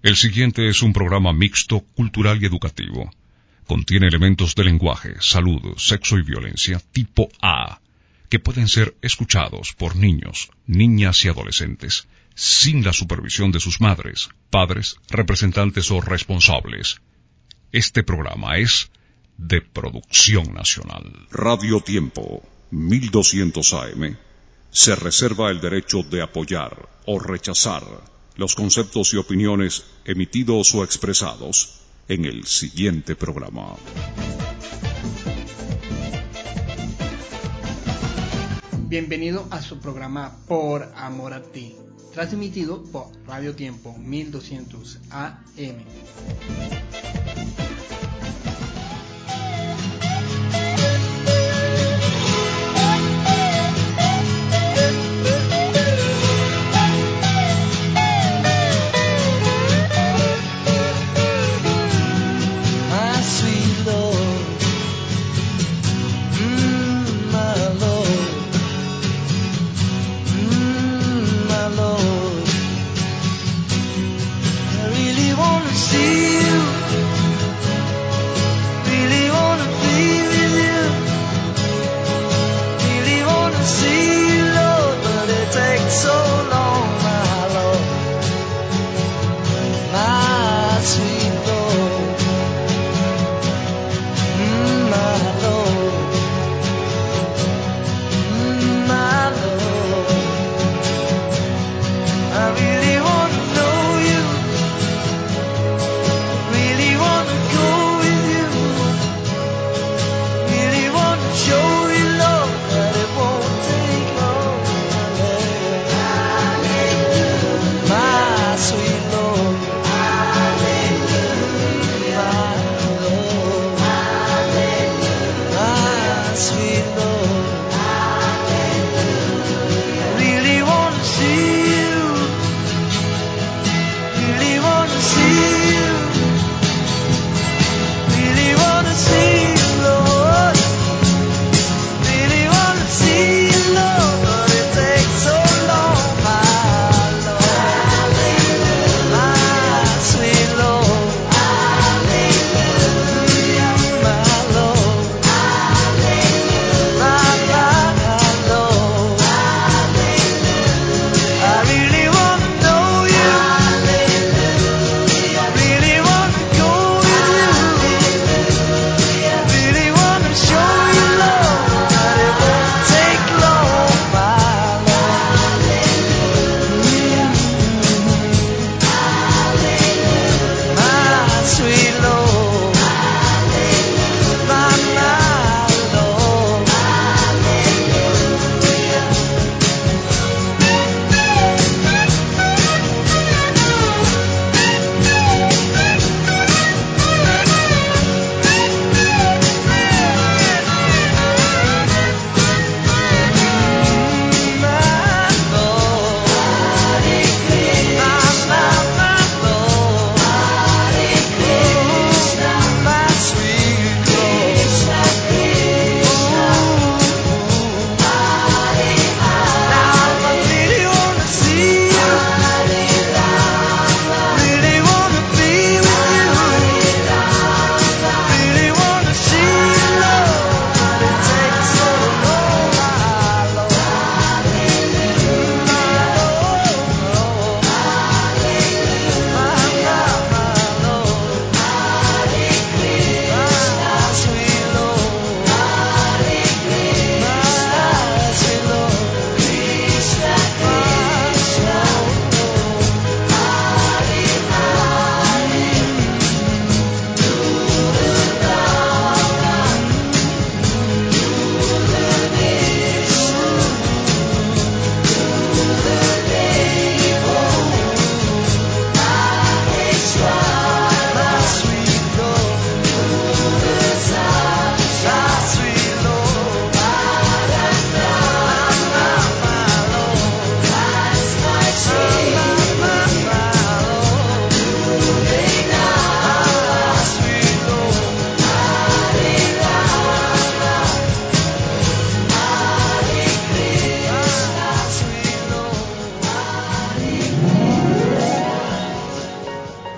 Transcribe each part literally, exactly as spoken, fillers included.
El siguiente es un programa mixto, cultural y educativo. Contiene elementos de lenguaje, salud, sexo y violencia tipo A, que pueden ser escuchados por niños, niñas y adolescentes, sin la supervisión de sus madres, padres, representantes o responsables. Este programa es de producción nacional. Radio Tiempo, mil doscientos A M, se reserva el derecho de apoyar o rechazar los conceptos y opiniones emitidos o expresados en el siguiente programa. Bienvenido a su programa Por Amor a Ti, transmitido por Radio Tiempo mil doscientos A M.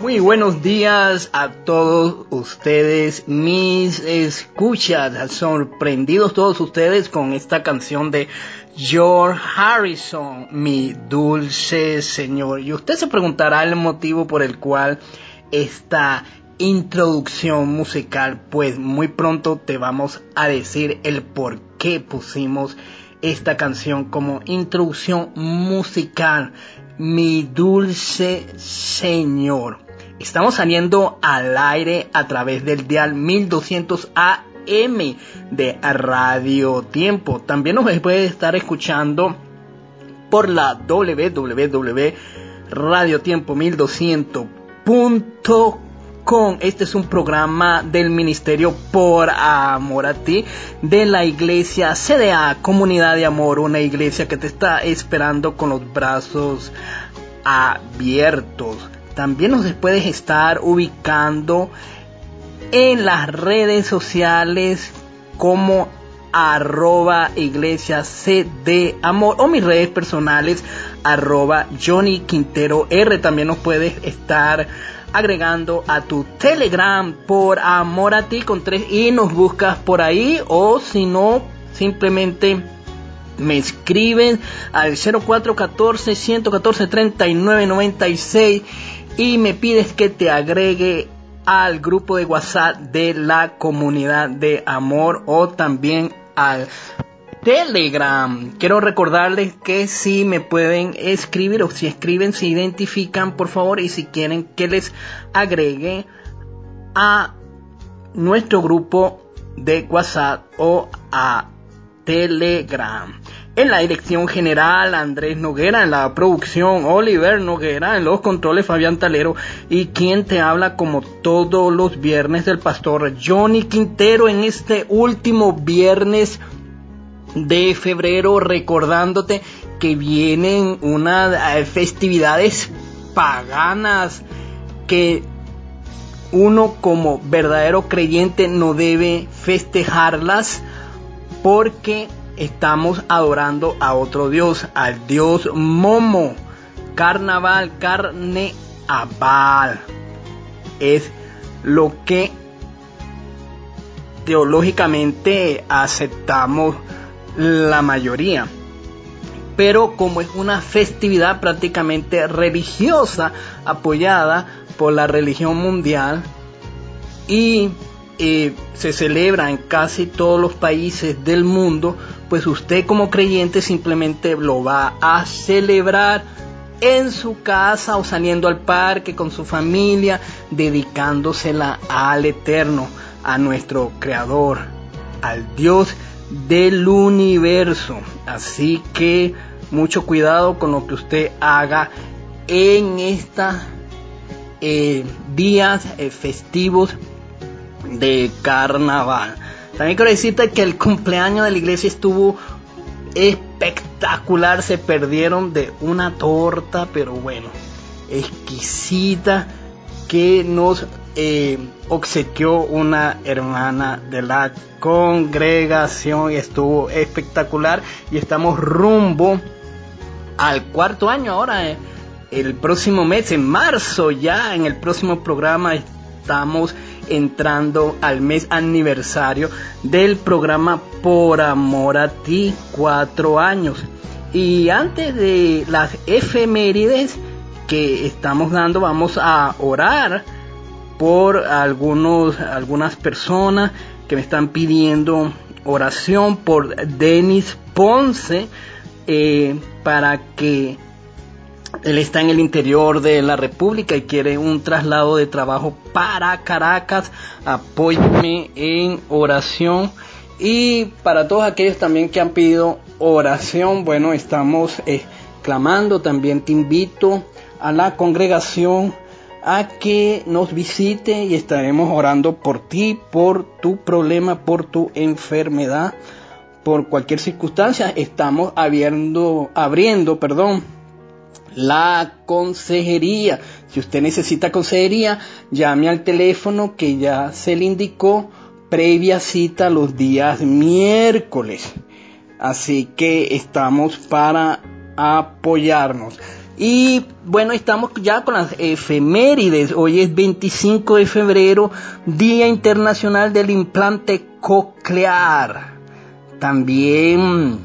Muy buenos días a todos ustedes, mis escuchas, sorprendidos todos ustedes con esta canción de George Harrison, Mi Dulce Señor. Y usted se preguntará el motivo por el cual esta introducción musical, pues muy pronto te vamos a decir el por qué pusimos esta canción como introducción musical, Mi Dulce Señor. Estamos saliendo al aire a través del dial mil doscientos A M de Radio Tiempo. También nos puede estar escuchando por la doble u doble u doble u punto radio tiempo mil doscientos punto com. Este es un programa del Ministerio Por Amor a Ti de la iglesia C D A, Comunidad de Amor, una iglesia que te está esperando con los brazos abiertos. También nos puedes estar ubicando en las redes sociales como arroba iglesia C D Amor o mis redes personales arroba Johnny Quintero R. También nos puedes estar agregando a tu Telegram Por Amor a Ti con tres y nos buscas por ahí, o si no, simplemente me escriben al cero cuatro uno cuatro, uno uno cuatro, tres nueve nueve seis y me pides que te agregue al grupo de WhatsApp de la Comunidad de Amor o también al Telegram. Quiero recordarles que si me pueden escribir o si escriben se identifican por favor, y si quieren que les agregue a nuestro grupo de WhatsApp o a Telegram. En la dirección general, Andrés Noguera. En la producción, Oliver Noguera. En los controles, Fabián Talero. Y quien te habla como todos los viernes, el pastor Johnny Quintero. En este último viernes de febrero, recordándote que vienen unas eh, festividades paganas que uno como verdadero creyente no debe festejarlas, porque estamos adorando a otro Dios, al Dios Momo. Carnaval, carneval es lo que teológicamente aceptamos la mayoría, pero como es una festividad prácticamente religiosa apoyada por la religión mundial y eh, se celebra en casi todos los países del mundo, pues usted como creyente simplemente lo va a celebrar en su casa o saliendo al parque con su familia, dedicándosela al Eterno, a nuestro Creador, al Dios del universo. Así que mucho cuidado con lo que usted haga en estos eh, días eh, festivos de carnaval. También quiero decirte que el cumpleaños de la iglesia estuvo espectacular. Se perdieron de una torta, pero bueno, exquisita, que nos eh, obsequió una hermana de la congregación y estuvo espectacular. Y estamos rumbo al cuarto año ahora, eh, el próximo mes, en marzo, ya en el próximo programa estamos entrando al mes aniversario del programa Por Amor a Ti, cuatro años. Y antes de las efemérides que estamos dando, vamos a orar por algunos, algunas personas que me están pidiendo oración, por Denis Ponce, eh, para que él está en el interior de la República y quiere un traslado de trabajo para Caracas. Apóyame en oración. Y para todos aquellos también que han pedido oración, bueno, estamos eh, clamando. También te invito a la congregación a que nos visite y estaremos orando por ti, por tu problema, por tu enfermedad, por cualquier circunstancia. Estamos abriendo, abriendo, perdón, la consejería. Si usted necesita consejería, llame al teléfono que ya se le indicó, previa cita los días miércoles. Así que estamos para apoyarnos. Y bueno, estamos ya con las efemérides. Hoy es veinticinco de febrero, Día Internacional del Implante Coclear. También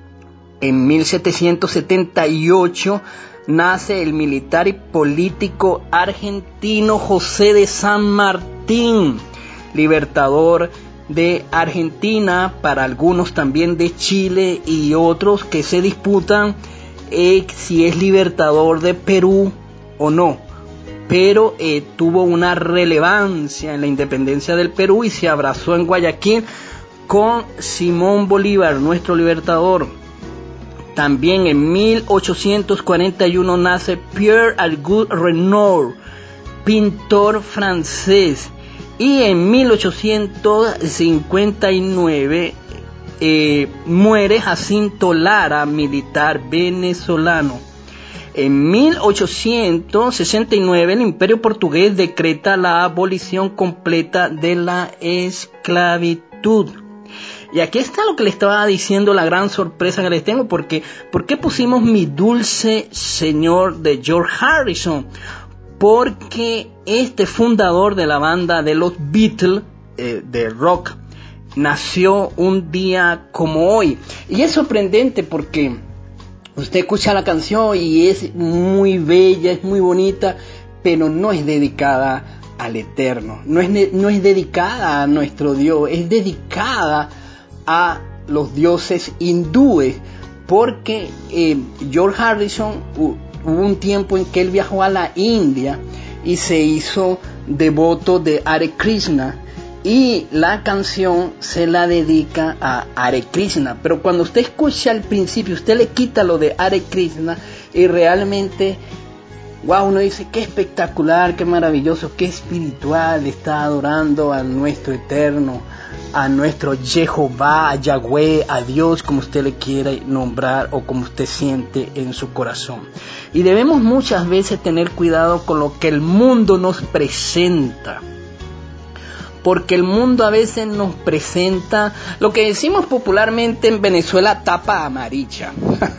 en mil setecientos setenta y ocho nace el militar y político argentino José de San Martín, libertador de Argentina, para algunos también de Chile y otros que se disputan eh, si es libertador de Perú o no, pero eh, tuvo una relevancia en la independencia del Perú y se abrazó en Guayaquil con Simón Bolívar, nuestro libertador. También en mil ochocientos cuarenta y uno nace Pierre Auguste Renoir, pintor francés. Y en mil ochocientos cincuenta y nueve eh, muere Jacinto Lara, militar venezolano. En mil ochocientos sesenta y nueve el Imperio Portugués decreta la abolición completa de la esclavitud. Y aquí está lo que le estaba diciendo, la gran sorpresa que les tengo, porque ¿por qué pusimos Mi Dulce Señor de George Harrison? Porque este fundador de la banda de los Beatles, eh, de rock, nació un día como hoy. Y es sorprendente porque usted escucha la canción y es muy bella, es muy bonita, pero no es dedicada al Eterno, no es, no es dedicada a nuestro Dios, es dedicada a los dioses hindúes, porque eh, George Harrison uh, hubo un tiempo en que él viajó a la India y se hizo devoto de Hare Krishna, y la canción se la dedica a Hare Krishna. Pero cuando usted escucha al principio, usted le quita lo de Hare Krishna y realmente, wow, uno dice qué espectacular, qué maravilloso, qué espiritual, está adorando a nuestro Eterno, a nuestro Jehová, a Yahweh, a Dios, como usted le quiera nombrar o como usted siente en su corazón. Y debemos muchas veces tener cuidado con lo que el mundo nos presenta, porque el mundo a veces nos presenta lo que decimos popularmente en Venezuela, tapa amarilla.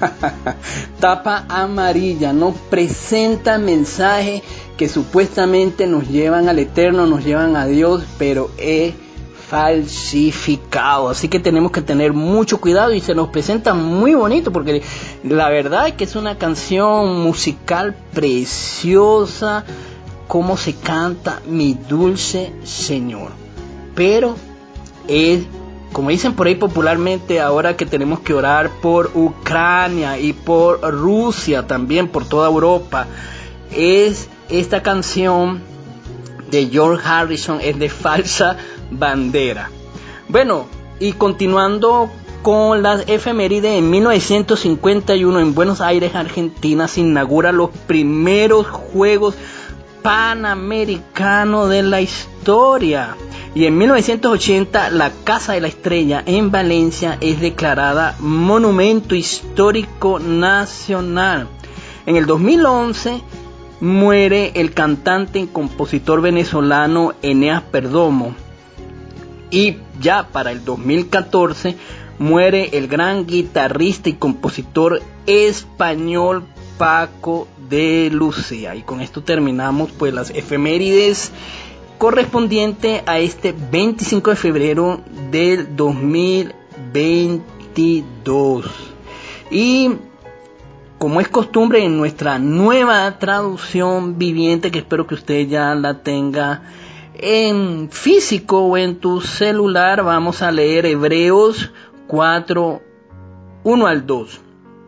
Tapa amarilla, nos presenta mensajes que supuestamente nos llevan al Eterno, nos llevan a Dios, pero es falsificado. Así que tenemos que tener mucho cuidado, y se nos presenta muy bonito, porque la verdad es que es una canción musical preciosa, cómo se canta Mi Dulce Señor. Pero es, como dicen por ahí popularmente, ahora que tenemos que orar por Ucrania y por Rusia, también por toda Europa, es esta canción de George Harrison, es de falsa bandera. Bueno, y continuando con las efemérides, en mil novecientos cincuenta y uno en Buenos Aires, Argentina, se inauguran los primeros Juegos Panamericanos de la historia. Y en mil novecientos ochenta la Casa de la Estrella en Valencia es declarada Monumento Histórico Nacional. En el dos mil once muere el cantante y compositor venezolano Eneas Perdomo. Y ya para el dos mil catorce muere el gran guitarrista y compositor español Paco de Lucía. Y con esto terminamos pues las efemérides correspondiente a este veinticinco de febrero del dos mil veintidós. Y como es costumbre en nuestra nueva traducción viviente, que espero que usted ya la tenga en físico o en tu celular, vamos a leer Hebreos cuatro, uno al dos.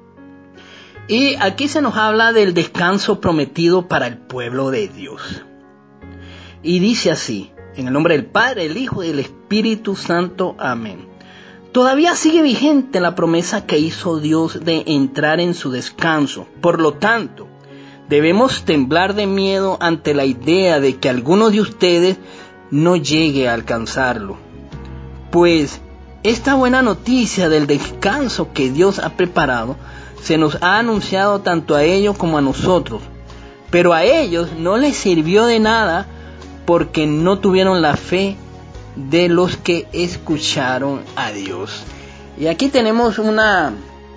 Y aquí se nos habla del descanso prometido para el pueblo de Dios. Y dice así, en el nombre del Padre, el Hijo y el Espíritu Santo. Amén. Todavía sigue vigente la promesa que hizo Dios de entrar en su descanso. Por lo tanto, debemos temblar de miedo ante la idea de que alguno de ustedes no llegue a alcanzarlo. Pues esta buena noticia del descanso que Dios ha preparado se nos ha anunciado tanto a ellos como a nosotros. Pero a ellos no les sirvió de nada, porque no tuvieron la fe de los que escucharon a Dios. Y aquí tenemos una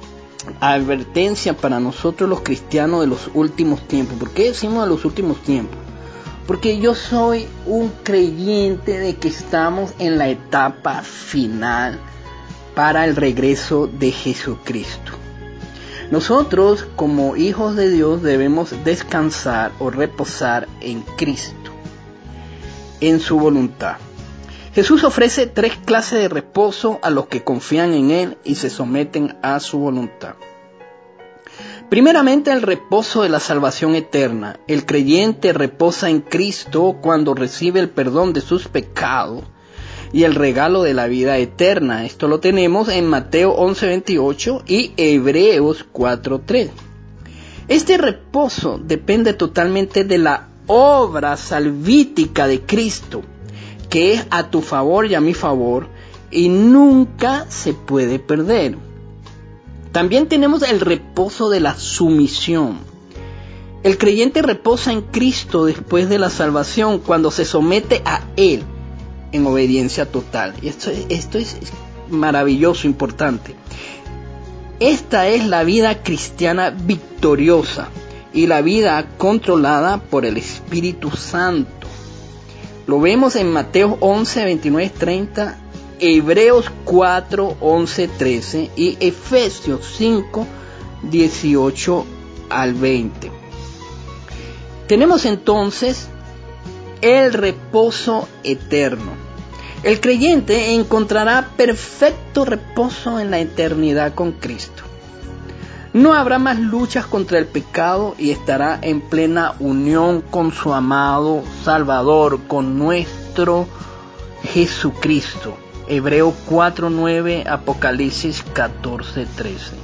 advertencia para nosotros los cristianos de los últimos tiempos. ¿Por qué decimos de los últimos tiempos? Porque yo soy un creyente de que estamos en la etapa final para el regreso de Jesucristo. Nosotros, como hijos de Dios, debemos descansar o reposar en Cristo, en su voluntad. Jesús ofrece tres clases de reposo a los que confían en Él y se someten a su voluntad. Primeramente, el reposo de la salvación eterna. El creyente reposa en Cristo cuando recibe el perdón de sus pecados y el regalo de la vida eterna. Esto lo tenemos en Mateo once veintiocho y Hebreos cuatro tres. Este reposo depende totalmente de la obra salvífica de Cristo, que es a tu favor y a mi favor, y nunca se puede perder. También tenemos el reposo de la sumisión. El creyente reposa en Cristo después de la salvación cuando se somete a Él en obediencia total. Y esto, esto es maravilloso, importante. Esta es la vida cristiana victoriosa y la vida controlada por el Espíritu Santo. Lo vemos en Mateo once veintinueve treinta, Hebreos cuatro once trece y Efesios cinco dieciocho al veinte. Tenemos entonces el reposo eterno. El creyente encontrará perfecto reposo en la eternidad con Cristo. No habrá más luchas contra el pecado y estará en plena unión con su amado Salvador, con nuestro Jesucristo. Hebreos cuatro nueve, Apocalipsis catorce trece.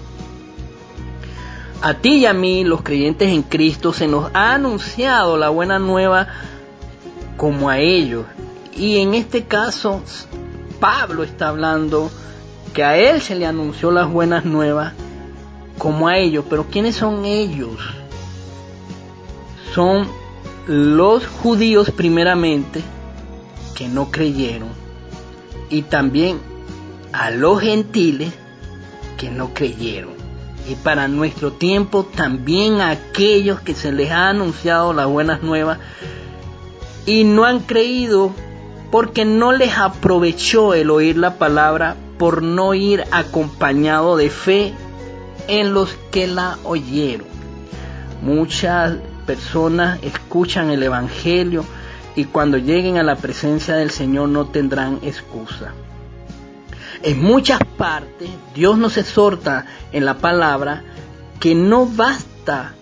A ti y a mí, los creyentes en Cristo, se nos ha anunciado la buena nueva como a ellos. Y en este caso, Pablo está hablando que a él se le anunció las buenas nuevas como a ellos. Pero ¿quiénes son ellos? Son los judíos primeramente, que no creyeron, y también a los gentiles que no creyeron. Y para nuestro tiempo también a aquellos que se les ha anunciado las buenas nuevas y no han creído, porque no les aprovechó el oír la palabra por no ir acompañado de fe en los que la oyeron. Muchas personas escuchan el Evangelio y cuando lleguen a la presencia del Señor no tendrán excusa. En muchas partes Dios nos exhorta en la palabra que no basta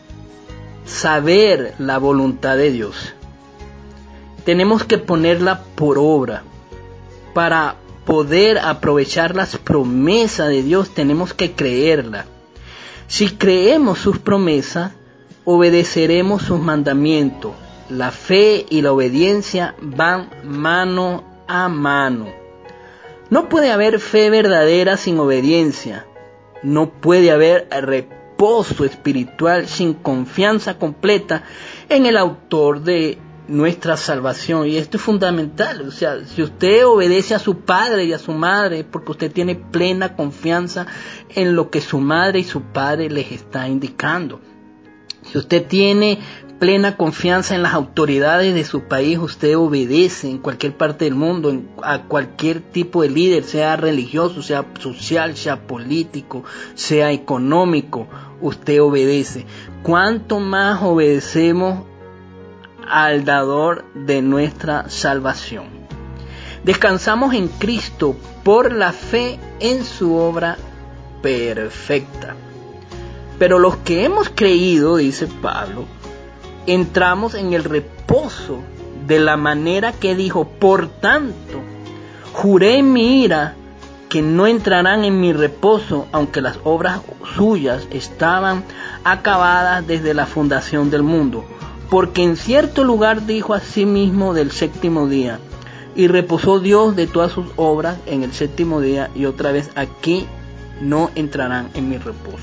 saber la voluntad de Dios. Tenemos que ponerla por obra. Para poder aprovechar las promesas de Dios tenemos que creerla. Si creemos sus promesas, obedeceremos sus mandamientos. La fe y la obediencia van mano a mano. No puede haber fe verdadera sin obediencia. No puede haber reposo espiritual sin confianza completa en el autor de nuestra salvación. Y esto es fundamental. O sea, si usted obedece a su padre y a su madre, porque usted tiene plena confianza en lo que su madre y su padre les está indicando. Si usted tiene plena confianza en las autoridades de su país, usted obedece en cualquier parte del mundo, en, a cualquier tipo de líder, sea religioso, sea social, sea político, sea económico, usted obedece. ¿Cuánto más obedecemos al dador de nuestra salvación? Descansamos en Cristo por la fe en su obra perfecta. Pero los que hemos creído, dice Pablo, entramos en el reposo de la manera que dijo: por tanto, juré en mi ira que no entrarán en mi reposo, aunque las obras suyas estaban acabadas desde la fundación del mundo. Porque en cierto lugar dijo a sí mismo del séptimo día, y reposó Dios de todas sus obras en el séptimo día, y otra vez aquí no entrarán en mi reposo.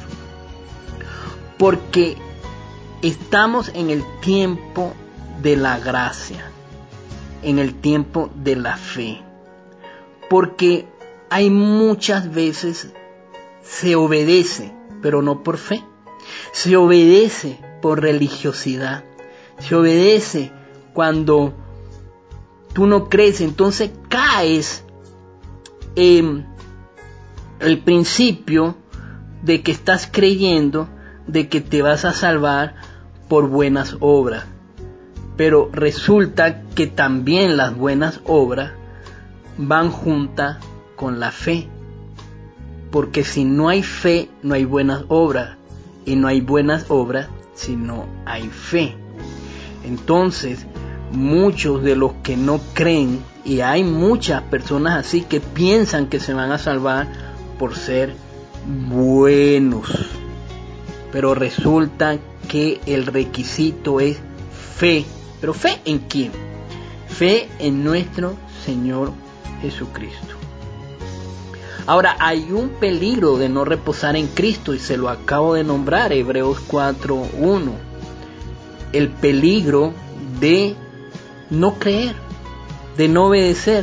Porque estamos en el tiempo de la gracia, en el tiempo de la fe, porque hay muchas veces se obedece, pero no por fe. Se obedece por religiosidad. Se obedece cuando tú no crees, entonces caes en el principio de que estás creyendo de que te vas a salvar por buenas obras. Pero resulta que también las buenas obras van juntas con la fe. Porque si no hay fe, no hay buenas obras. Y no hay buenas obras si no hay fe. Entonces, muchos de los que no creen, y hay muchas personas así que piensan que se van a salvar por ser buenos. Pero resulta que el requisito es fe. ¿Pero fe en quién? Fe en nuestro Señor Jesucristo. Ahora, hay un peligro de no reposar en Cristo y se lo acabo de nombrar, Hebreos cuatro uno. El peligro de no creer, de no obedecer.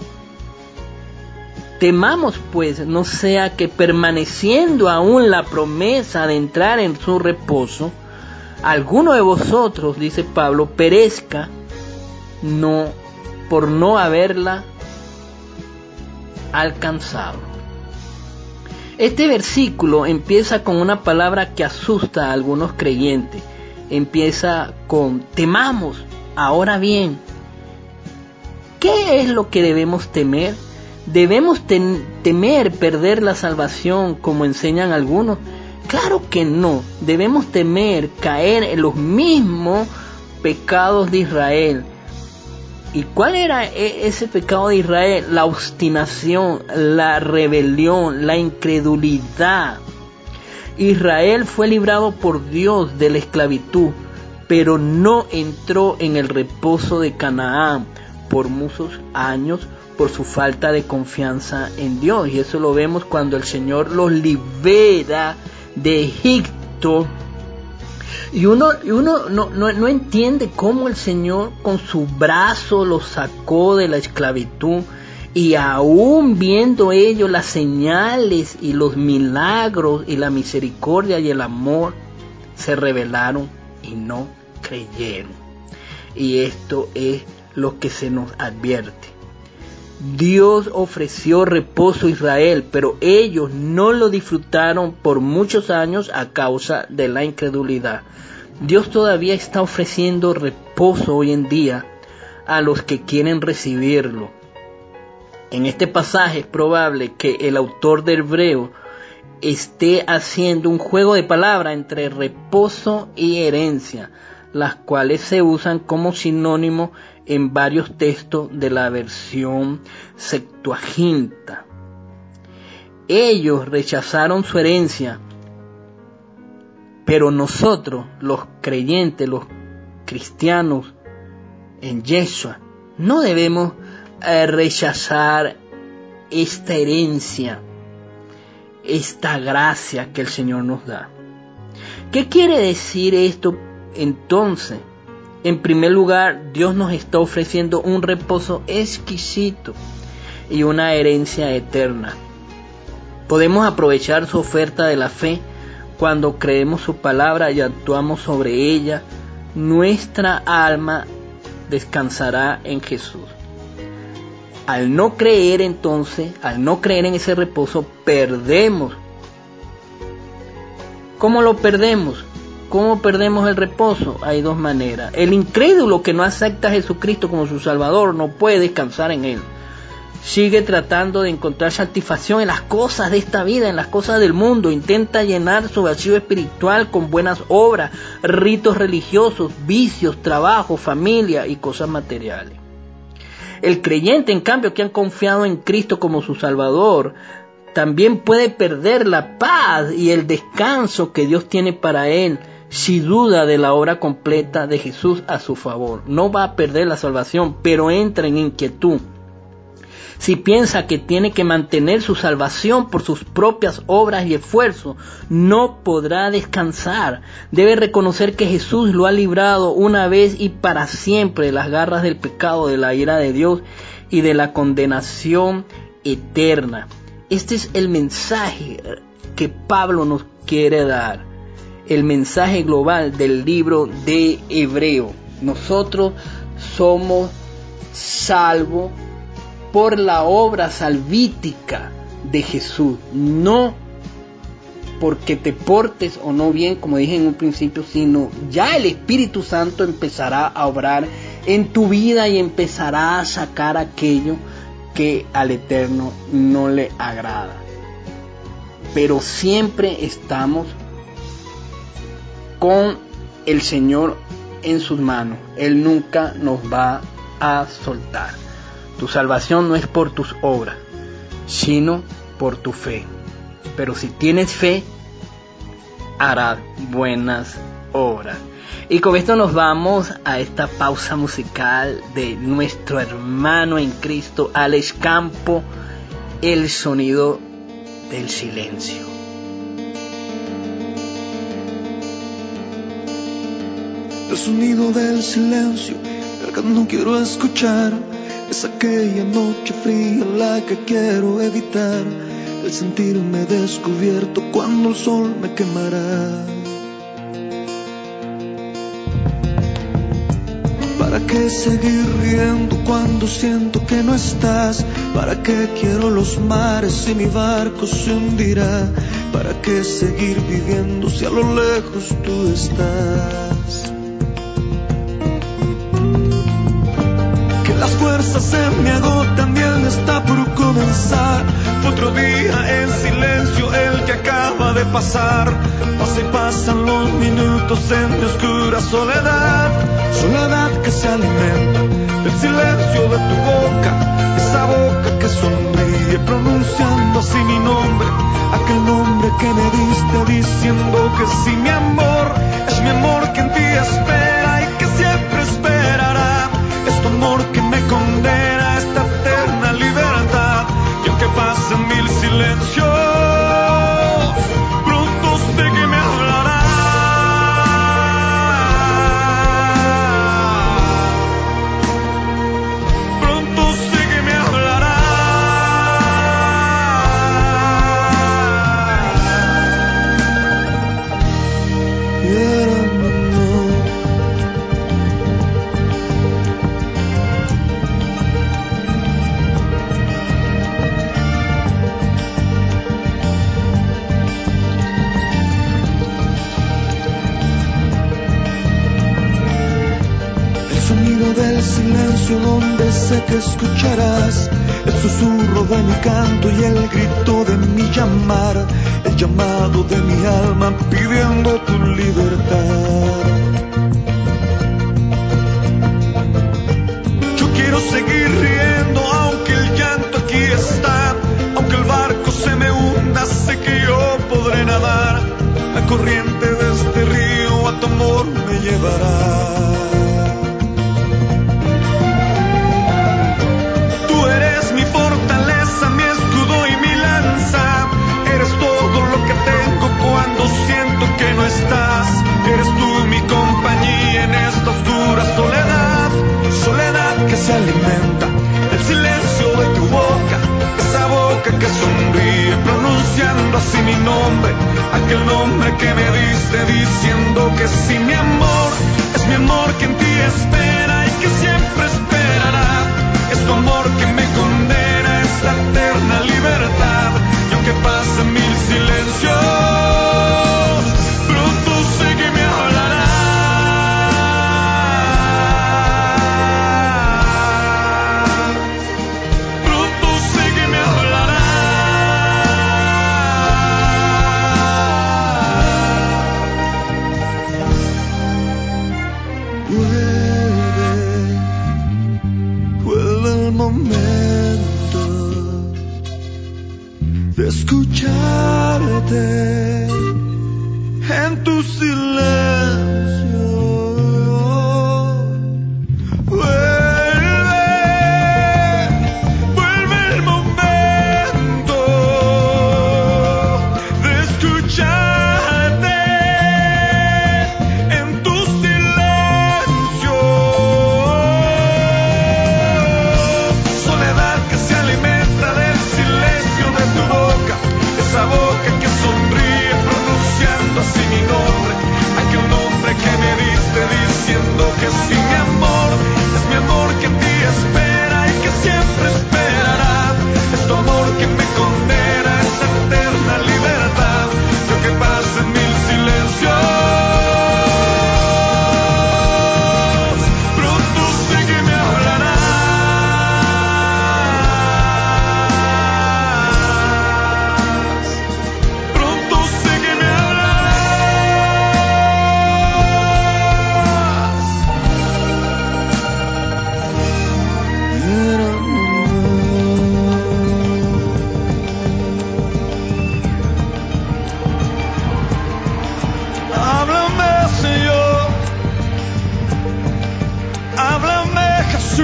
Temamos pues, no sea que permaneciendo aún la promesa de entrar en su reposo, alguno de vosotros, dice Pablo, perezca no, por no haberla alcanzado. Este versículo empieza con una palabra que asusta a algunos creyentes. Empieza con temamos. Ahora bien, ¿qué es lo que debemos temer? ¿Debemos ten- temer perder la salvación como enseñan algunos? Claro que no. Debemos temer caer en los mismos pecados de Israel. ¿Y cuál era ese pecado de Israel? La obstinación, la rebelión, la incredulidad. Israel fue librado por Dios de la esclavitud, pero no entró en el reposo de Canaán por muchos años por su falta de confianza en Dios. Y eso lo vemos cuando el Señor los libera de Egipto. Y uno, y uno no, no, no entiende cómo el Señor con su brazo los sacó de la esclavitud, y aún viendo ellos las señales y los milagros y la misericordia y el amor, se rebelaron y no creyeron. Y esto es lo que se nos advierte. Dios ofreció reposo a Israel, pero ellos no lo disfrutaron por muchos años a causa de la incredulidad. Dios todavía está ofreciendo reposo hoy en día a los que quieren recibirlo. En este pasaje es probable que el autor de Hebreo esté haciendo un juego de palabras entre reposo y herencia, las cuales se usan como sinónimo en varios textos de la versión Septuaginta. Ellos rechazaron su herencia, pero nosotros, los creyentes, los cristianos en Yeshua, no debemos eh, rechazar esta herencia, esta gracia que el Señor nos da. ¿Qué quiere decir esto entonces? En primer lugar, Dios nos está ofreciendo un reposo exquisito y una herencia eterna. Podemos aprovechar su oferta de la fe cuando creemos su palabra y actuamos sobre ella. Nuestra alma descansará en Jesús. Al no creer entonces, al no creer en ese reposo, perdemos. ¿Cómo lo perdemos? ¿Cómo perdemos el reposo? Hay dos maneras. El incrédulo que no acepta a Jesucristo como su Salvador no puede descansar en Él. Sigue tratando de encontrar satisfacción en las cosas de esta vida, en las cosas del mundo. Intenta llenar su vacío espiritual con buenas obras, ritos religiosos, vicios, trabajo, familia y cosas materiales. El creyente, en cambio, que han confiado en Cristo como su Salvador, también puede perder la paz y el descanso que Dios tiene para él, si duda de la obra completa de Jesús a su favor. No va a perder la salvación, pero entra en inquietud. Si piensa que tiene que mantener su salvación por sus propias obras y esfuerzos, no podrá descansar. Debe reconocer que Jesús lo ha librado una vez y para siempre de las garras del pecado, de la ira de Dios y de la condenación eterna. Este es el mensaje que Pablo nos quiere dar. El mensaje global del libro de Hebreo. Nosotros somos salvos por la obra salvítica de Jesús, no porque te portes o no bien, como dije en un principio, sino ya el Espíritu Santo empezará a obrar en tu vida y empezará a sacar aquello que al Eterno no le agrada. Pero siempre estamos con el Señor en sus manos. Él nunca nos va a soltar. Tu salvación no es por tus obras, sino por tu fe. Pero si tienes fe, harás buenas obras. Y con esto nos vamos a esta pausa musical de nuestro hermano en Cristo, Alex Campo, El sonido del silencio. El sonido del silencio, el que no quiero escuchar, es aquella noche fría la que quiero evitar, el sentirme descubierto cuando el sol me quemará. ¿Para qué seguir riendo cuando siento que no estás? ¿Para qué quiero los mares si mi barco se hundirá? ¿Para qué seguir viviendo si a lo lejos tú estás? Que las fuerzas se me agotan, bien está por comenzar. Otro día en silencio, el que acaba de pasar. Pasa y pasan los minutos en mi oscura soledad. Soledad que se alimenta del silencio de tu boca, esa boca que sonríe pronunciando así mi nombre, aquel nombre que me diste diciendo que sí, mi amor, es mi amor que en ti espera y que siempre esperará, es tu amor que me condena a esta eterna libertad. Y aunque pasen mil silencios, pronto sé que me hablará. Del silencio donde sé que escucharás el susurro de mi canto y el grito de mi llamar, el llamado de mi alma pidiendo tu libertad. Yo quiero seguir riendo aunque el llanto aquí está, aunque el barco se me hunda, sé que yo podré nadar, la corriente de este río a tu amor me llevará. Que no estás, eres tú mi compañía en esta oscura soledad, soledad que se alimenta del silencio de tu boca, esa boca que sonríe pronunciando así mi nombre, aquel nombre que me diste diciendo que sí, mi amor, es mi amor que en ti espera y que siempre esperará, es tu amor que me condena a esta eterna libertad. Y aunque pasen mil silencios, escucharte en tu silencio. Vuelve, vuelve el momento de escucharte en tu silencio. Soledad que se alimenta del silencio de tu boca, esa boca que sonríe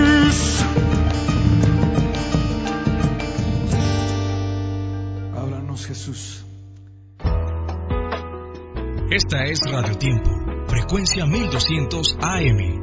Jesús. Háblanos, Jesús. Esta es Radio Tiempo, frecuencia mil doscientos A M.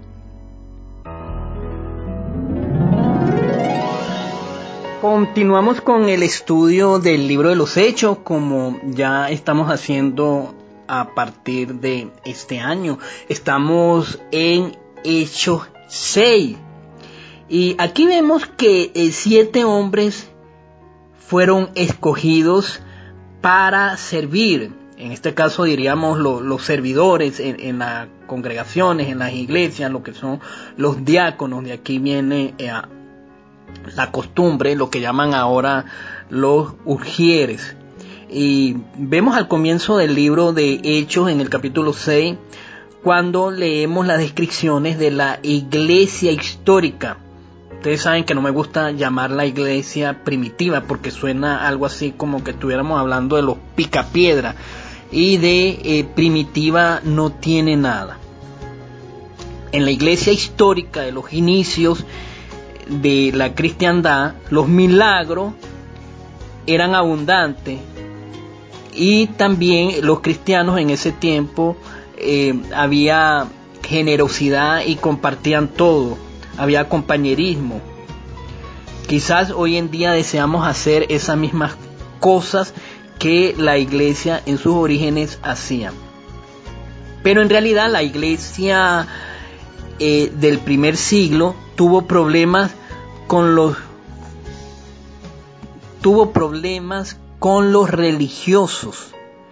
Continuamos con el estudio del libro de los Hechos, como ya estamos haciendo a partir de este año. Estamos en Hechos seis. Y aquí vemos que eh, siete hombres fueron escogidos para servir. En este caso diríamos lo, los servidores en, en las congregaciones, en las iglesias, lo que son los diáconos. De aquí viene eh, la costumbre, lo que llaman ahora los ujieres. Y vemos al comienzo del libro de Hechos, en el capítulo seis, cuando leemos las descripciones de la iglesia histórica. Ustedes saben que no me gusta llamar la iglesia primitiva, porque suena algo así como que estuviéramos hablando de los picapiedra, y de eh, primitiva no tiene nada. En la iglesia histórica de los inicios de la cristiandad, los milagros eran abundantes, y también los cristianos en ese tiempo eh, había generosidad y compartían todo, había compañerismo. Quizás hoy en día deseamos hacer esas mismas cosas que la iglesia en sus orígenes hacía, pero en realidad la iglesia eh, del primer siglo tuvo problemas con los tuvo problemas con los religiosos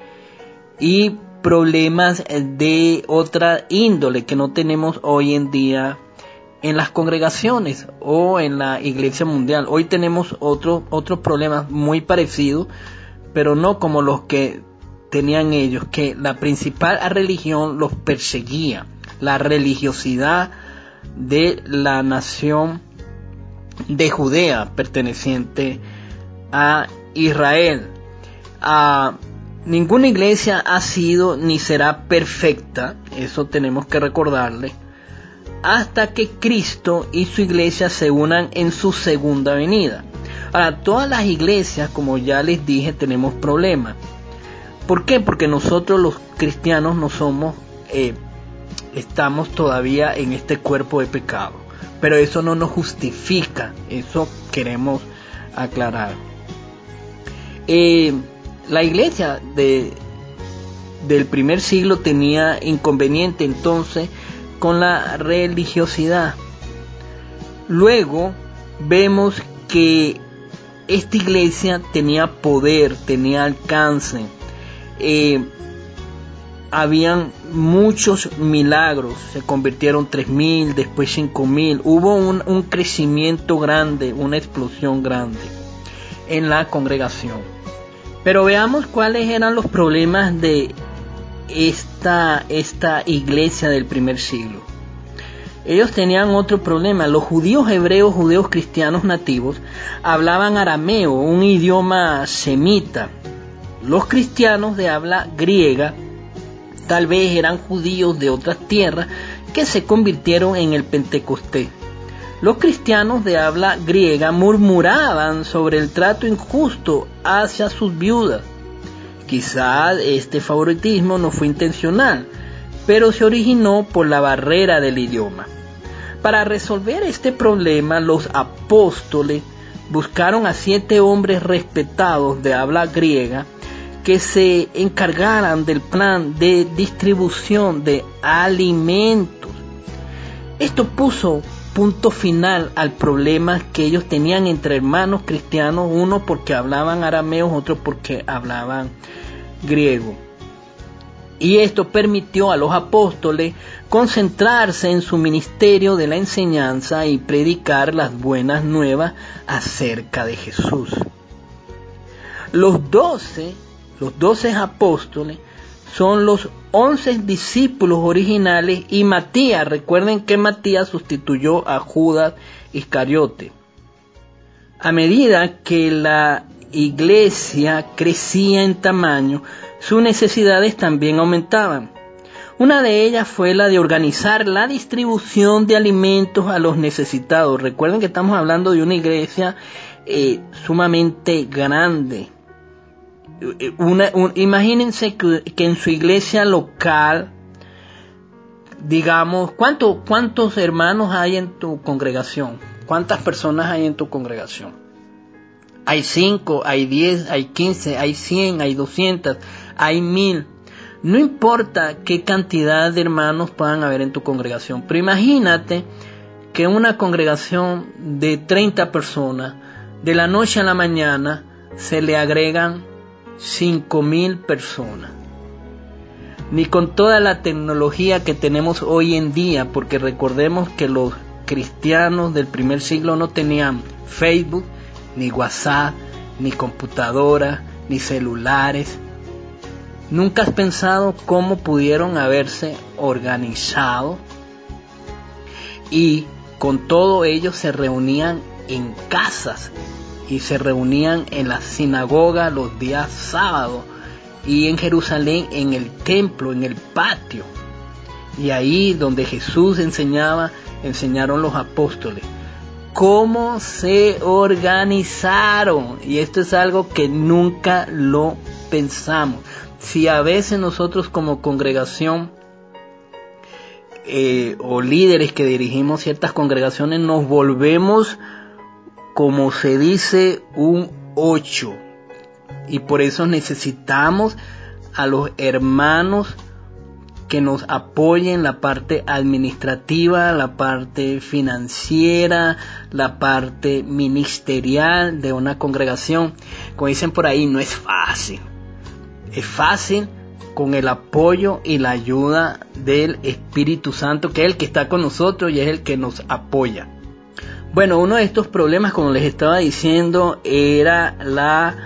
y problemas de otra índole que no tenemos hoy en día en las congregaciones o en la iglesia mundial. Hoy tenemos otros otros problemas muy parecidos, pero no como los que tenían ellos, que la principal religión los perseguía, la religiosidad de la nación de Judea, perteneciente a Israel. A ninguna iglesia ha sido ni será perfecta, eso tenemos que recordarle, hasta que Cristo y su iglesia se unan en su segunda venida. Ahora, todas las iglesias, como ya les dije, tenemos problemas. ¿Por qué? Porque nosotros los cristianos no somos, eh, estamos todavía en este cuerpo de pecado. Pero eso no nos justifica, eso queremos aclarar. Eh, la iglesia de, del primer siglo tenía inconveniente entonces con la religiosidad. Luego vemos que esta iglesia tenía poder, tenía alcance, eh, habían muchos milagros, se convirtieron tres mil, después cinco mil, hubo un, un crecimiento grande, una explosión grande en la congregación. Pero veamos cuáles eran los problemas de esta, esta iglesia del primer siglo. Ellos tenían otro problema. Los judíos hebreos, judíos cristianos nativos, hablaban arameo, un idioma semita. Los cristianos de habla griega tal vez eran judíos de otras tierras que se convirtieron en el Pentecostés. Los cristianos de habla griega murmuraban sobre el trato injusto hacia sus viudas. Quizás este favoritismo no fue intencional, pero se originó por la barrera del idioma. Para resolver este problema, los apóstoles buscaron a siete hombres respetados de habla griega que se encargaran del plan de distribución de alimentos. Esto puso punto final al problema que ellos tenían entre hermanos cristianos, uno porque hablaban arameo, otro porque hablaban griego. Y esto permitió a los apóstoles concentrarse en su ministerio de la enseñanza y predicar las buenas nuevas acerca de Jesús. Los doce, los doce apóstoles son los once discípulos originales y Matías. Recuerden que Matías sustituyó a Judas Iscariote. A medida que la iglesia crecía en tamaño, sus necesidades también aumentaban. Una de ellas fue la de organizar la distribución de alimentos a los necesitados. Recuerden que estamos hablando de una iglesia eh, sumamente grande. Una, un, imagínense que, que en su iglesia local, digamos, ¿cuánto, ¿cuántos hermanos hay en tu congregación? ¿Cuántas personas hay en tu congregación? Hay cinco, hay diez, hay quince, hay cien, hay doscientas, hay mil. No importa qué cantidad de hermanos puedan haber en tu congregación, pero imagínate que una congregación de treinta personas, de la noche a la mañana, se le agregan cinco mil personas. Ni con toda la tecnología que tenemos hoy en día, porque recordemos que los cristianos del primer siglo no tenían Facebook, ni WhatsApp, ni computadora, ni celulares. ¿Nunca has pensado cómo pudieron haberse organizado? Y con todo ello se reunían en casas y se reunían en la sinagoga los días sábados y en Jerusalén en el templo, en el patio. Y ahí donde Jesús enseñaba, enseñaron los apóstoles. ¿Cómo se organizaron? Y esto es algo que nunca lo pensamos. Si a veces nosotros como congregación eh, o líderes que dirigimos ciertas congregaciones nos volvemos, como se dice, un ocho, y por eso necesitamos a los hermanos que nos apoyen la parte administrativa, la parte financiera, la parte ministerial de una congregación. Como dicen por ahí, no es fácil. Es fácil con el apoyo y la ayuda del Espíritu Santo, que es el que está con nosotros y es el que nos apoya. Bueno, uno de estos problemas, como les estaba diciendo, era la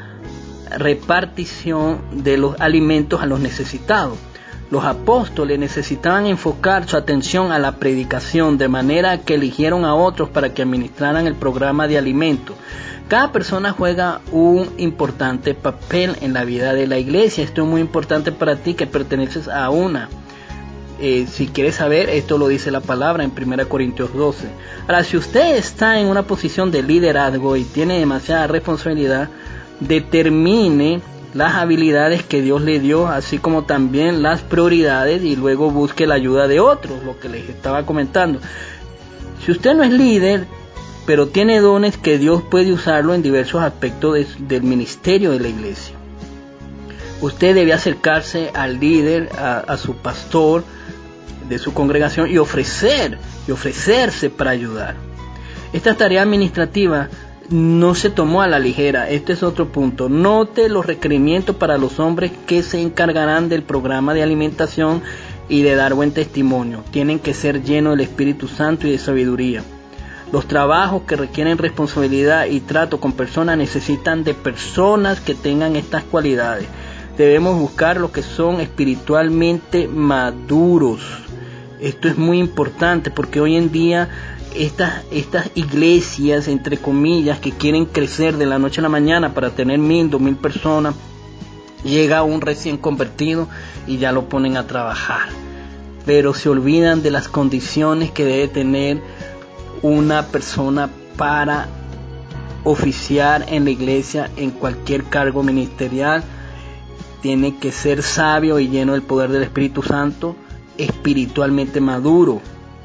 repartición de los alimentos a los necesitados. Los apóstoles necesitaban enfocar su atención a la predicación, de manera que eligieron a otros para que administraran el programa de alimentos. Cada persona juega un importante papel en la vida de la iglesia. Esto es muy importante para ti que perteneces a una. Eh, si quieres saber, esto lo dice la palabra en primera Corintios doce. Ahora, si usted está en una posición de liderazgo y tiene demasiada responsabilidad, determine las habilidades que Dios le dio, así como también las prioridades, y luego busque la ayuda de otros, lo que les estaba comentando. Si usted no es líder, pero tiene dones que Dios puede usarlo en diversos aspectos de, del ministerio de la iglesia, usted debe acercarse al líder, a, a su pastor de su congregación y ofrecer, y ofrecerse para ayudar. Esta tarea administrativa no se tomó a la ligera. Este es otro punto. Note los requerimientos para los hombres que se encargarán del programa de alimentación y de dar buen testimonio. Tienen que ser llenos del Espíritu Santo y de sabiduría. Los trabajos que requieren responsabilidad y trato con personas necesitan de personas que tengan estas cualidades. Debemos buscar los que son espiritualmente maduros. Esto es muy importante porque hoy en día Estas, estas iglesias, entre comillas, que quieren crecer de la noche a la mañana para tener mil, dos mil personas, llega un recién convertido y ya lo ponen a trabajar, pero se olvidan de las condiciones que debe tener una persona para oficiar en la iglesia en cualquier cargo ministerial. Tiene que ser sabio y lleno del poder del Espíritu Santo, espiritualmente maduro.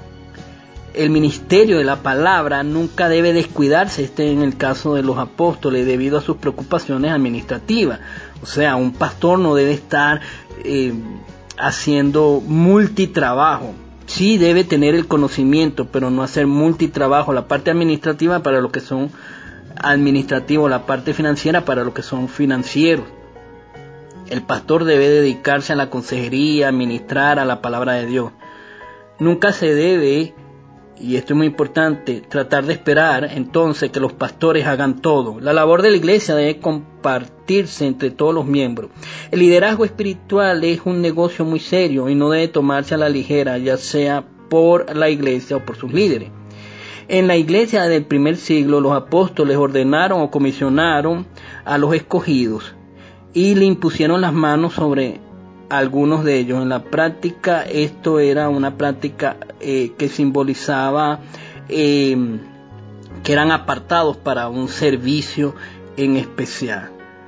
El ministerio de la palabra nunca debe descuidarse, este en el caso de los apóstoles, debido a sus preocupaciones administrativas. O sea, un pastor no debe estar eh, haciendo multitrabajo. Sí debe tener el conocimiento, pero no hacer multitrabajo. La parte administrativa para los que son administrativos, la parte financiera para los que son financieros. El pastor debe dedicarse a la consejería, administrar a la palabra de Dios. Nunca se debe, y esto es muy importante, tratar de esperar entonces que los pastores hagan todo. La labor de la iglesia debe compartirse entre todos los miembros. El liderazgo espiritual es un negocio muy serio y no debe tomarse a la ligera, ya sea por la iglesia o por sus líderes. En la iglesia del primer siglo, los apóstoles ordenaron o comisionaron a los escogidos y le impusieron las manos sobre algunos de ellos. En la práctica esto era una práctica eh, que simbolizaba eh, que eran apartados para un servicio en especial.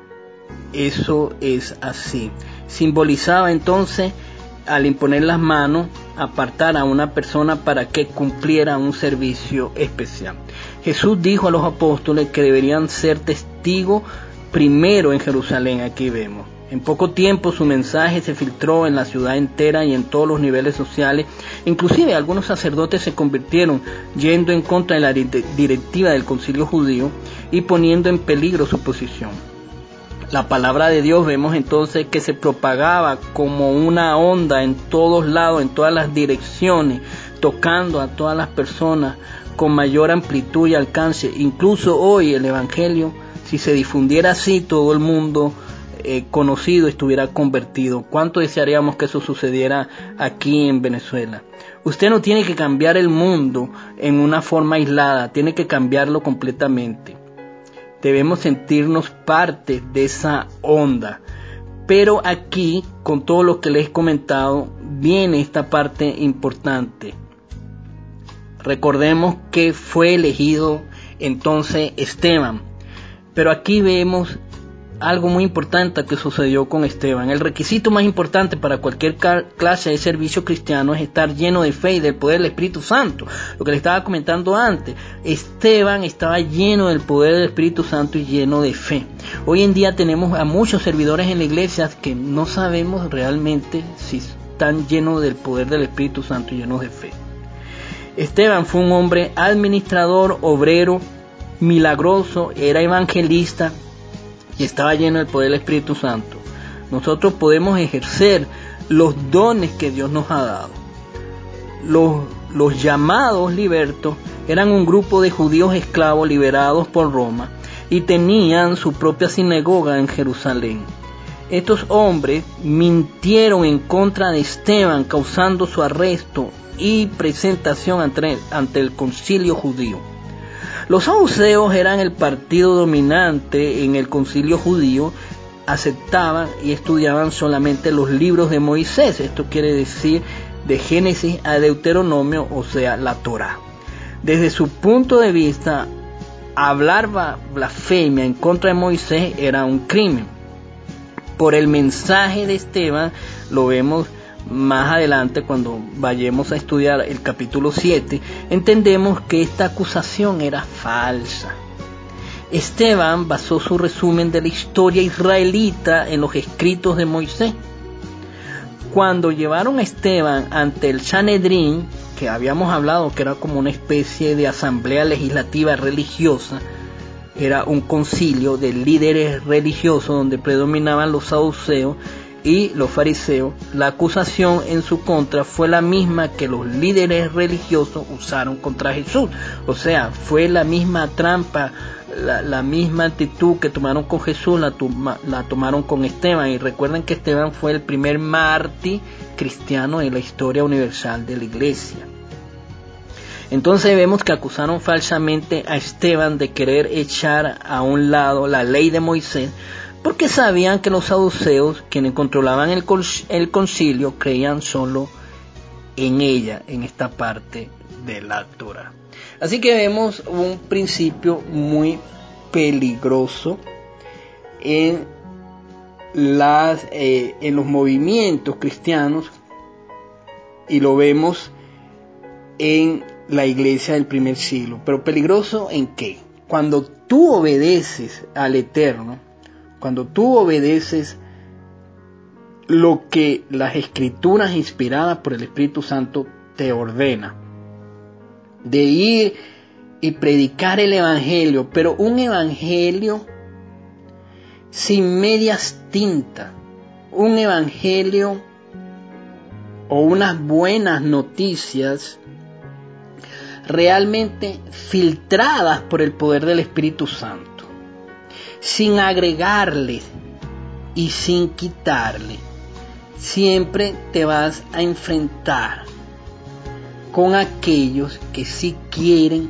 Eso es así. Simbolizaba entonces, al imponer las manos, apartar a una persona para que cumpliera un servicio especial. Jesús dijo a los apóstoles que deberían ser testigos primero en Jerusalén. Aquí vemos. En poco tiempo su mensaje se filtró en la ciudad entera y en todos los niveles sociales. Inclusive algunos sacerdotes se convirtieron, yendo en contra de la directiva del concilio judío y poniendo en peligro su posición. La palabra de Dios vemos entonces que se propagaba como una onda en todos lados, en todas las direcciones, tocando a todas las personas con mayor amplitud y alcance. Incluso hoy el Evangelio, si se difundiera así, todo el mundo eh, conocido estuviera convertido. ¿Cuánto desearíamos que eso sucediera aquí en Venezuela? Usted no tiene que cambiar el mundo en una forma aislada, tiene que cambiarlo completamente. Debemos sentirnos parte de esa onda. Pero aquí, con todo lo que les he comentado, viene esta parte importante. Recordemos que fue elegido entonces Esteban. Pero aquí vemos algo muy importante que sucedió con Esteban. El requisito más importante para cualquier clase de servicio cristiano es estar lleno de fe y del poder del Espíritu Santo. Lo que les estaba comentando antes, Esteban estaba lleno del poder del Espíritu Santo y lleno de fe. Hoy en día tenemos a muchos servidores en la iglesia que no sabemos realmente si están llenos del poder del Espíritu Santo y llenos de fe. Esteban fue un hombre administrador, obrero, milagroso, era evangelista y estaba lleno del poder del Espíritu Santo. Nosotros podemos ejercer los dones que Dios nos ha dado. Los, los llamados libertos eran un grupo de judíos esclavos liberados por Roma y tenían su propia sinagoga en Jerusalén. Estos hombres mintieron en contra de Esteban, causando su arresto y presentación ante, ante el concilio judío. Los saduceos eran el partido dominante en el concilio judío, aceptaban y estudiaban solamente los libros de Moisés, esto quiere decir de Génesis a Deuteronomio, o sea, la Torá. Desde su punto de vista, hablar blasfemia en contra de Moisés era un crimen. Por el mensaje de Esteban, lo vemos más adelante cuando vayamos a estudiar el capítulo siete, entendemos que esta acusación era falsa. Esteban basó su resumen de la historia israelita en los escritos de Moisés. Cuando llevaron a Esteban ante el Sanedrín, que habíamos hablado que era como una especie de asamblea legislativa religiosa, era un concilio de líderes religiosos donde predominaban los saduceos y los fariseos, la acusación en su contra fue la misma que los líderes religiosos usaron contra Jesús. O sea, fue la misma trampa, la, la misma actitud que tomaron con Jesús, la, toma, la tomaron con Esteban. Y recuerden que Esteban fue el primer mártir cristiano en la historia universal de la iglesia. Entonces vemos que acusaron falsamente a Esteban de querer echar a un lado la ley de Moisés, porque sabían que los saduceos, quienes controlaban el, el concilio, creían solo en ella, en esta parte de la Torá. Así que vemos un principio muy peligroso en, las, eh, en los movimientos cristianos, y lo vemos en la iglesia del primer siglo. Pero peligroso ¿en qué? Cuando tú obedeces al Eterno, cuando tú obedeces lo que las escrituras inspiradas por el Espíritu Santo te ordena, de ir y predicar el evangelio, pero un evangelio sin medias tintas, un evangelio o unas buenas noticias realmente filtradas por el poder del Espíritu Santo, sin agregarle y sin quitarle. Siempre te vas a enfrentar con aquellos que sí quieren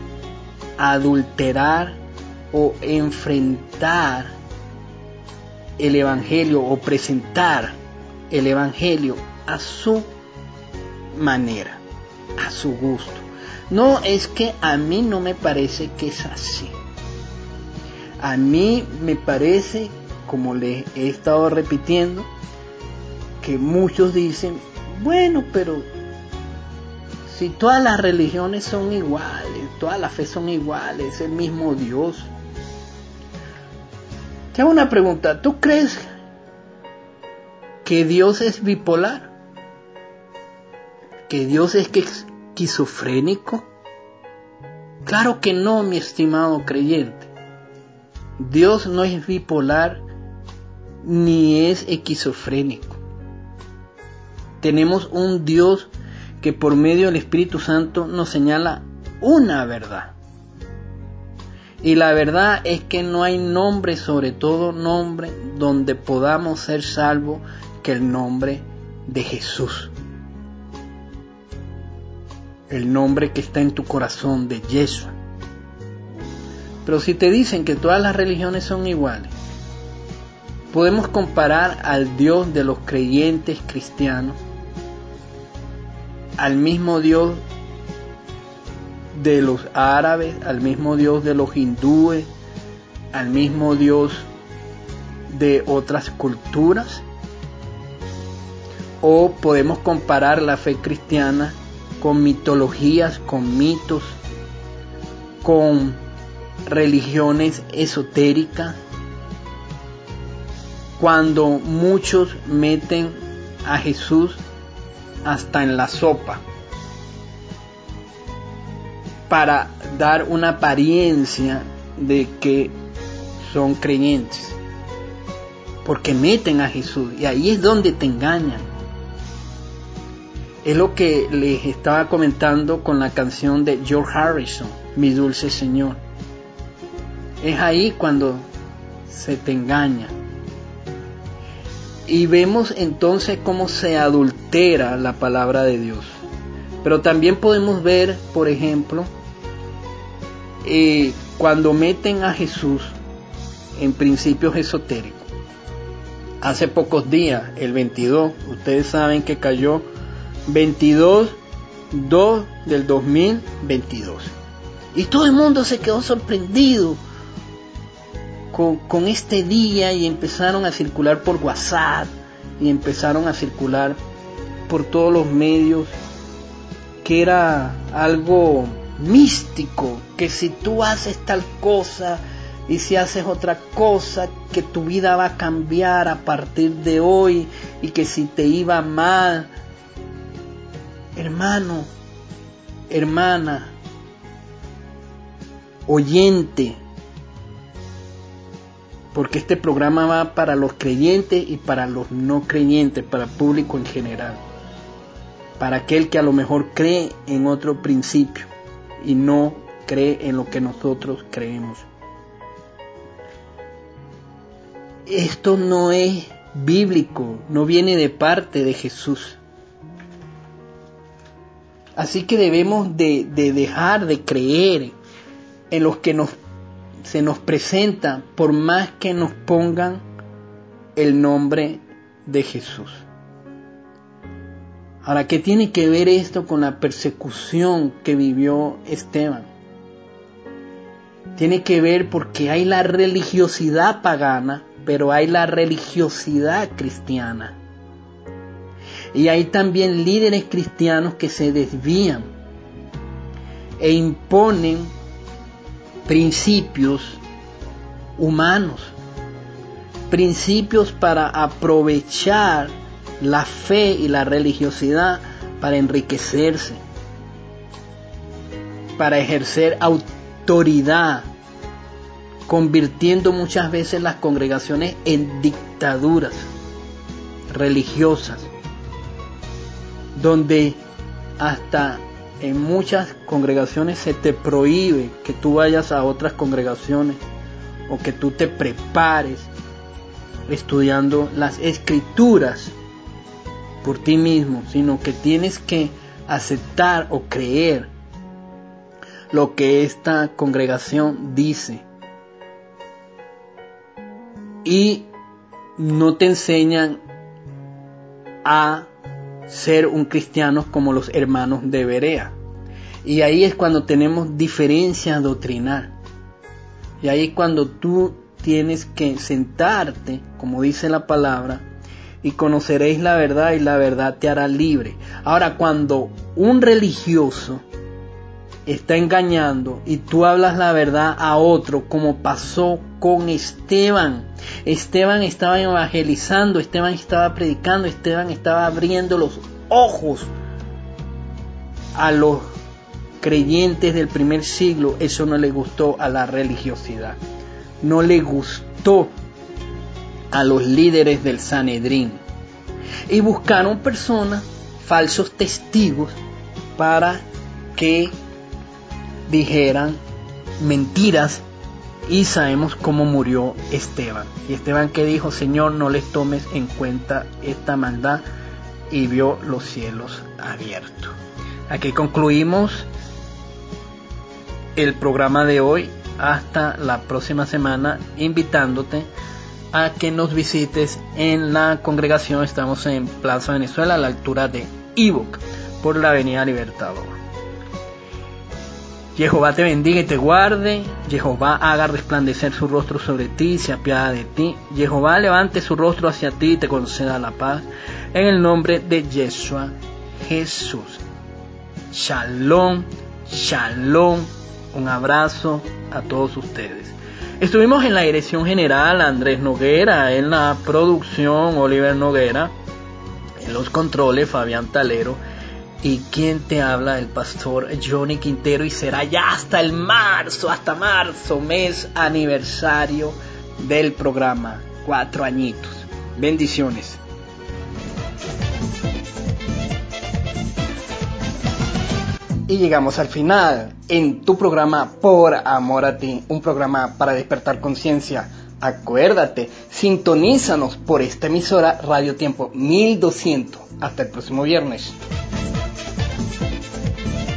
adulterar o enfrentar el evangelio o presentar el evangelio a su manera, a su gusto. No, es que a mí no me parece que es así. A mí me parece, como les he estado repitiendo, que muchos dicen, bueno, pero si todas las religiones son iguales, todas las fe son iguales, es el mismo Dios. Te hago una pregunta, ¿tú crees que Dios es bipolar? ¿Que Dios es esquizofrénico? Claro que no, mi estimado creyente. Dios no es bipolar ni es esquizofrénico. Tenemos un Dios que por medio del Espíritu Santo nos señala una verdad. Y la verdad es que no hay nombre, sobre todo nombre, donde podamos ser salvos que el nombre de Jesús. El nombre que está en tu corazón, de Yeshua. Pero si te dicen que todas las religiones son iguales, podemos comparar al Dios de los creyentes cristianos, al mismo Dios de los árabes, al mismo Dios de los hindúes, al mismo Dios de otras culturas. O podemos comparar la fe cristiana con mitologías, con mitos, con religiones esotéricas, cuando muchos meten a Jesús hasta en la sopa para dar una apariencia de que son creyentes, porque meten a Jesús y ahí es donde te engañan. Es lo que les estaba comentando con la canción de George Harrison, Mi Dulce Señor. Es ahí cuando se te engaña. Y vemos entonces cómo se adultera la palabra de Dios. Pero también podemos ver, por ejemplo, eh, cuando meten a Jesús en principios esotéricos. Hace pocos días, el veintidós, ustedes saben que cayó veintidós dos del dos mil veintidós. Y todo el mundo se quedó sorprendido con, con este día y empezaron a circular por WhatsApp y empezaron a circular por todos los medios que era algo místico, que si tú haces tal cosa y si haces otra cosa, que tu vida va a cambiar a partir de hoy, y que si te iba mal, hermano, hermana, oyente, porque este programa va para los creyentes y para los no creyentes, para el público en general, para aquel que a lo mejor cree en otro principio y no cree en lo que nosotros creemos. Esto no es bíblico, no viene de parte de Jesús. Así que debemos de, de dejar de creer en los que nos, se nos presenta, por más que nos pongan el nombre de Jesús. Ahora, ¿qué tiene que ver esto con la persecución que vivió Esteban? Tiene que ver porque hay la religiosidad pagana, pero hay la religiosidad cristiana. Y hay también líderes cristianos que se desvían e imponen principios humanos, principios para aprovechar la fe y la religiosidad para enriquecerse, para ejercer autoridad, convirtiendo muchas veces las congregaciones en dictaduras religiosas, donde hasta en muchas congregaciones se te prohíbe que tú vayas a otras congregaciones o que tú te prepares estudiando las escrituras por ti mismo, sino que tienes que aceptar o creer lo que esta congregación dice. Y no te enseñan a ser un cristiano como los hermanos de Berea. Y ahí es cuando tenemos diferencia doctrinal. Y ahí es cuando tú tienes que sentarte, como dice la palabra, y conoceréis la verdad y la verdad te hará libre. Ahora, cuando un religioso está engañando y tú hablas la verdad a otro, como pasó con Esteban. Esteban estaba evangelizando, Esteban estaba predicando, Esteban estaba abriendo los ojos a los creyentes del primer siglo. Eso no le gustó a la religiosidad, no le gustó a los líderes del Sanedrín, y buscaron personas, falsos testigos, para que dijeran mentiras. Y sabemos cómo murió Esteban. Y Esteban, que dijo: Señor, no les tomes en cuenta esta maldad, y vio los cielos abiertos. Aquí concluimos el programa de hoy. Hasta la próxima semana, invitándote a que nos visites en la congregación. Estamos en Plaza Venezuela, a la altura de Iboc, por la avenida Libertador. Jehová te bendiga y te guarde. Jehová haga resplandecer su rostro sobre ti y se apiade de ti. Jehová levante su rostro hacia ti y te conceda la paz. En el nombre de Yeshua Jesús. Shalom, shalom. Un abrazo a todos ustedes. Estuvimos en la dirección general Andrés Noguera, en la producción Oliver Noguera, en los controles Fabián Talero, y quien te habla, el pastor Johnny Quintero. Y será ya hasta el marzo, hasta marzo, mes aniversario del programa. Cuatro añitos. Bendiciones. Y llegamos al final en tu programa Por Amor a Ti, un programa para despertar conciencia. Acuérdate, sintonízanos por esta emisora Radio Tiempo mil doscientos. Hasta el próximo viernes.